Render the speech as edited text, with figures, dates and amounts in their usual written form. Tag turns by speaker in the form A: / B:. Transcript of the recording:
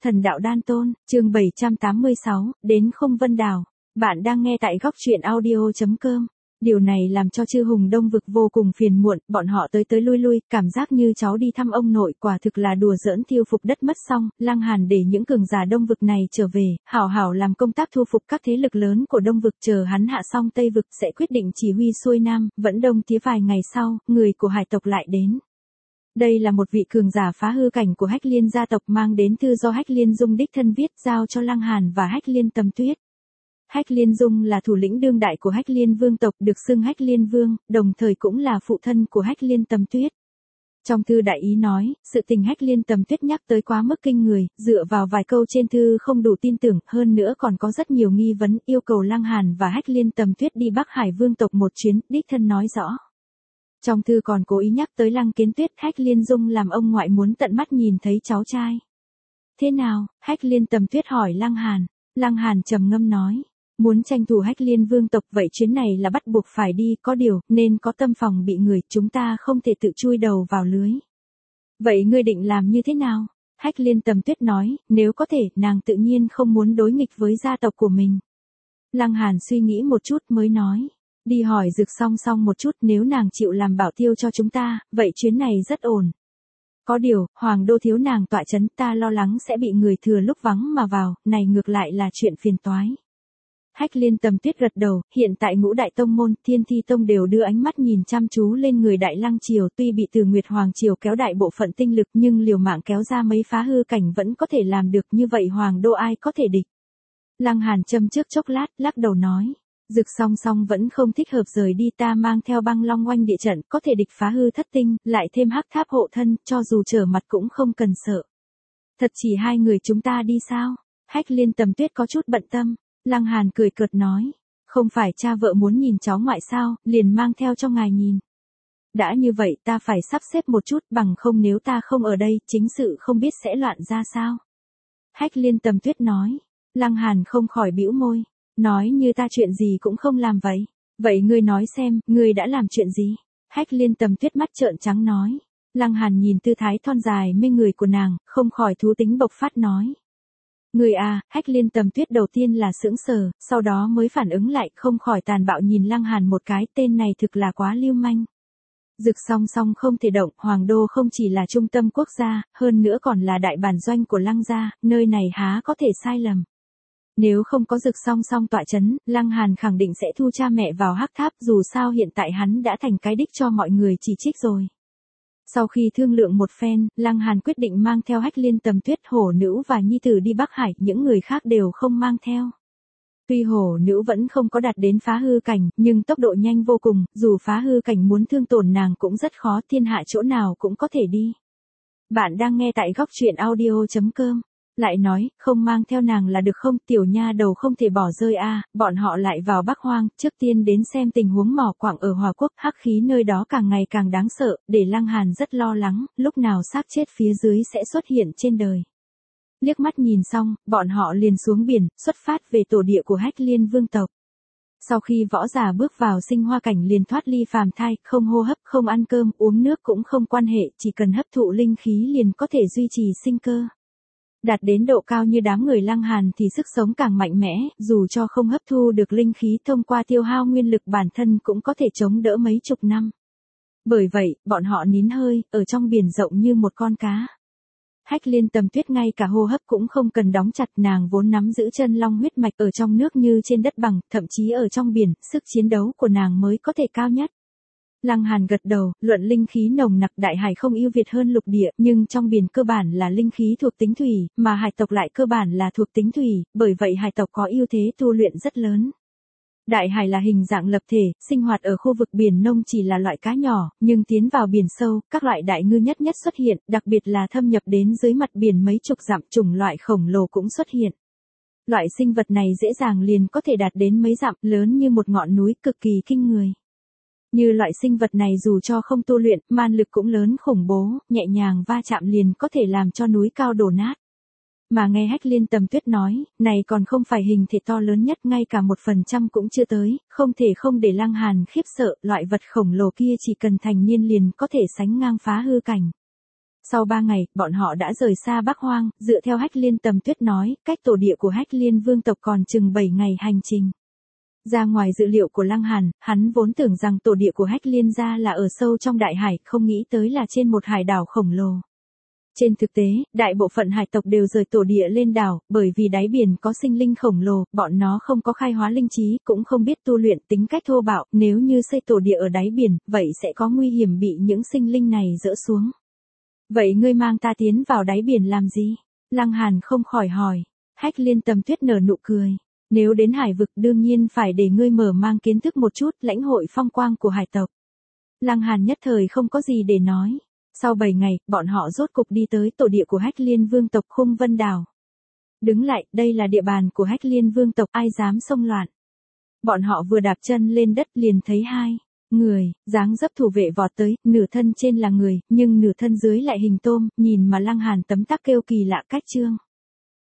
A: Thần đạo đan tôn, chương 786, đến không Vân Đào. Bạn đang nghe tại góc truyện audio.com. Điều này làm cho Chư Hùng Đông Vực vô cùng phiền muộn, bọn họ tới lui lui, cảm giác như cháu đi thăm ông nội, quả thực là đùa giỡn tiêu phục đất mất xong, Lăng Hàn để những cường giả Đông Vực này trở về, hảo hảo làm công tác thu phục các thế lực lớn của Đông Vực, chờ hắn hạ xong Tây Vực sẽ quyết định chỉ huy xuôi Nam, vẫn đông tía vài ngày sau, người của hải tộc lại đến. Đây là một vị cường giả phá hư cảnh của Hách Liên gia tộc mang đến thư do Hách Liên Dung đích thân viết giao cho Lăng Hàn và Hách Liên Tầm Tuyết. Hách Liên Dung là thủ lĩnh đương đại của Hách Liên Vương tộc, được xưng Hách Liên Vương, đồng thời cũng là phụ thân của Hách Liên Tầm Tuyết. Trong thư đại ý nói, sự tình Hách Liên Tầm Tuyết nhắc tới quá mức kinh người, dựa vào vài câu trên thư không đủ tin tưởng, hơn nữa còn có rất nhiều nghi vấn, yêu cầu Lăng Hàn và Hách Liên Tầm Tuyết đi Bắc Hải Vương tộc một chuyến, đích thân nói rõ. Trong thư còn cố ý nhắc tới Lăng Kiến Tuyết, Hách Liên Dung làm ông ngoại muốn tận mắt nhìn thấy cháu trai. Thế nào? Hách Liên Tầm Tuyết hỏi Lăng Hàn. Lăng Hàn trầm ngâm nói, muốn tranh thủ Hách Liên Vương tộc, vậy chuyến này là bắt buộc phải đi, có điều, nên có tâm phòng bị người, chúng ta không thể tự chui đầu vào lưới. Vậy ngươi định làm như thế nào? Hách Liên Tầm Tuyết nói, nếu có thể, nàng tự nhiên không muốn đối nghịch với gia tộc của mình. Lăng Hàn suy nghĩ một chút mới nói, đi hỏi Dực Song Song một chút, nếu nàng chịu làm bảo tiêu cho chúng ta, vậy chuyến này rất ổn. Có điều, Hoàng đô thiếu nàng tọa chấn, ta lo lắng sẽ bị người thừa lúc vắng mà vào, này ngược lại là chuyện phiền toái. Hách Liên Tầm Tuyết gật đầu, hiện tại ngũ đại tông môn, Thiên Thi Tông đều đưa ánh mắt nhìn chăm chú lên người Đại Lăng Triều, tuy bị Từ Nguyệt Hoàng Triều kéo đại bộ phận tinh lực nhưng liều mạng kéo ra mấy phá hư cảnh vẫn có thể làm được, như vậy Hoàng đô ai có thể địch. Lăng Hàn châm trước chốc lát, lắc đầu nói, Dực Song Song vẫn không thích hợp rời đi, ta mang theo Băng Long oanh địa trận, có thể địch phá hư thất tinh, lại thêm hắc tháp hộ thân, cho dù trở mặt cũng không cần sợ. Thật chỉ hai người chúng ta đi sao? Hách Liên Tầm Tuyết có chút bận tâm. Lăng Hàn cười cợt nói, không phải cha vợ muốn nhìn cháu ngoại sao, liền mang theo cho ngài nhìn. Đã như vậy ta phải sắp xếp một chút, bằng không nếu ta không ở đây, chính sự không biết sẽ loạn ra sao. Hách Liên Tầm Tuyết nói. Lăng Hàn không khỏi bĩu môi, nói như ta chuyện gì cũng không làm vậy. Vậy ngươi nói xem, ngươi đã làm chuyện gì? Hách Liên Tầm Tuyết mắt trợn trắng nói. Lăng Hàn nhìn tư thái thon dài mê người của nàng, không khỏi thú tính bộc phát nói. Người à, Hách Liên Tầm Tuyết đầu tiên là sững sờ, sau đó mới phản ứng lại, không khỏi tàn bạo nhìn Lăng Hàn một cái, tên này thực là quá lưu manh. Dực Song Song không thể động, Hoàng đô không chỉ là trung tâm quốc gia, hơn nữa còn là đại bản doanh của Lăng gia, nơi này há có thể sai lầm. Nếu không có Dực Song Song tọa chấn, Lăng Hàn khẳng định sẽ thu cha mẹ vào hắc tháp, dù sao hiện tại hắn đã thành cái đích cho mọi người chỉ trích rồi. Sau khi thương lượng một phen, Lăng Hàn quyết định mang theo Hách Liên Tầm Tuyết, Hổ Nữ và Nhi Tử đi Bắc Hải, những người khác đều không mang theo. Tuy Hổ Nữ vẫn không có đạt đến phá hư cảnh, nhưng tốc độ nhanh vô cùng, dù phá hư cảnh muốn thương tổn nàng cũng rất khó, thiên hạ chỗ nào cũng có thể đi. Bạn đang nghe tại góc truyện audio.com. Lại nói, không mang theo nàng là được không, tiểu nha đầu không thể bỏ rơi a. Bọn họ lại vào Bắc Hoang, trước tiên đến xem tình huống mỏ quặng ở Hòa Quốc, hắc khí nơi đó càng ngày càng đáng sợ, để Lăng Hàn rất lo lắng, lúc nào xác chết phía dưới sẽ xuất hiện trên đời. Liếc mắt nhìn xong, bọn họ liền xuống biển, xuất phát về tổ địa của Hách Liên Vương tộc. Sau khi võ giả bước vào sinh hoa cảnh liền thoát ly phàm thai, không hô hấp, không ăn cơm, uống nước cũng không quan hệ, chỉ cần hấp thụ linh khí liền có thể duy trì sinh cơ. Đạt đến độ cao như đám người Lăng Hàn thì sức sống càng mạnh mẽ, dù cho không hấp thu được linh khí thông qua tiêu hao nguyên lực bản thân cũng có thể chống đỡ mấy chục năm. Bởi vậy, bọn họ nín hơi, ở trong biển rộng như một con cá. Hách Liên Tầm Tuyết ngay cả hô hấp cũng không cần đóng chặt, nàng vốn nắm giữ chân long huyết mạch, ở trong nước như trên đất bằng, thậm chí ở trong biển, sức chiến đấu của nàng mới có thể cao nhất. Lăng Hàn gật đầu, luận linh khí nồng nặc đại hải không ưu việt hơn lục địa, nhưng trong biển cơ bản là linh khí thuộc tính thủy, mà hải tộc lại cơ bản là thuộc tính thủy, bởi vậy hải tộc có ưu thế tu luyện rất lớn. Đại hải là hình dạng lập thể, sinh hoạt ở khu vực biển nông chỉ là loại cá nhỏ, nhưng tiến vào biển sâu, các loại đại ngư nhất xuất hiện, đặc biệt là thâm nhập đến dưới mặt biển mấy chục dặm, chủng loại khổng lồ cũng xuất hiện. Loại sinh vật này dễ dàng liền có thể đạt đến mấy dặm, lớn như một ngọn núi, cực kỳ kinh người. Như loại sinh vật này dù cho không tu luyện, man lực cũng lớn khủng bố, nhẹ nhàng va chạm liền có thể làm cho núi cao đổ nát. Mà nghe Hách Liên Tầm Tuyết nói, này còn không phải hình thể to lớn nhất, ngay cả 1% cũng chưa tới, không thể không để Lăng Hàn khiếp sợ, loại vật khổng lồ kia chỉ cần thành niên liền có thể sánh ngang phá hư cảnh. Sau 3 ngày, bọn họ đã rời xa Bắc Hoang, dựa theo Hách Liên Tầm Tuyết nói, cách tổ địa của Hách Liên vương tộc còn chừng 7 ngày hành trình. Ra ngoài dự liệu của Lăng Hàn, hắn vốn tưởng rằng tổ địa của Hách Liên gia là ở sâu trong đại hải, không nghĩ tới là trên một hải đảo khổng lồ. Trên thực tế, đại bộ phận hải tộc đều rời tổ địa lên đảo, bởi vì đáy biển có sinh linh khổng lồ, bọn nó không có khai hóa linh trí, cũng không biết tu luyện, tính cách thô bạo, nếu như xây tổ địa ở đáy biển, vậy sẽ có nguy hiểm bị những sinh linh này dỡ xuống. Vậy ngươi mang ta tiến vào đáy biển làm gì? Lăng Hàn không khỏi hỏi. Hách Liên Tầm Tuyết nở nụ cười. Nếu đến hải vực đương nhiên phải để ngươi mở mang kiến thức một chút, lãnh hội phong quang của hải tộc. Lăng Hàn nhất thời không có gì để nói. Sau 7 ngày, bọn họ rốt cục đi tới tổ địa của Hách Liên vương tộc Khung Vân Đảo. Đứng lại, đây là địa bàn của Hách Liên vương tộc, ai dám xông loạn. Bọn họ vừa đạp chân lên đất liền thấy hai người, dáng dấp thủ vệ vọt tới, nửa thân trên là người, nhưng nửa thân dưới lại hình tôm, nhìn mà Lăng Hàn tấm tắc kêu kỳ lạ cách trương.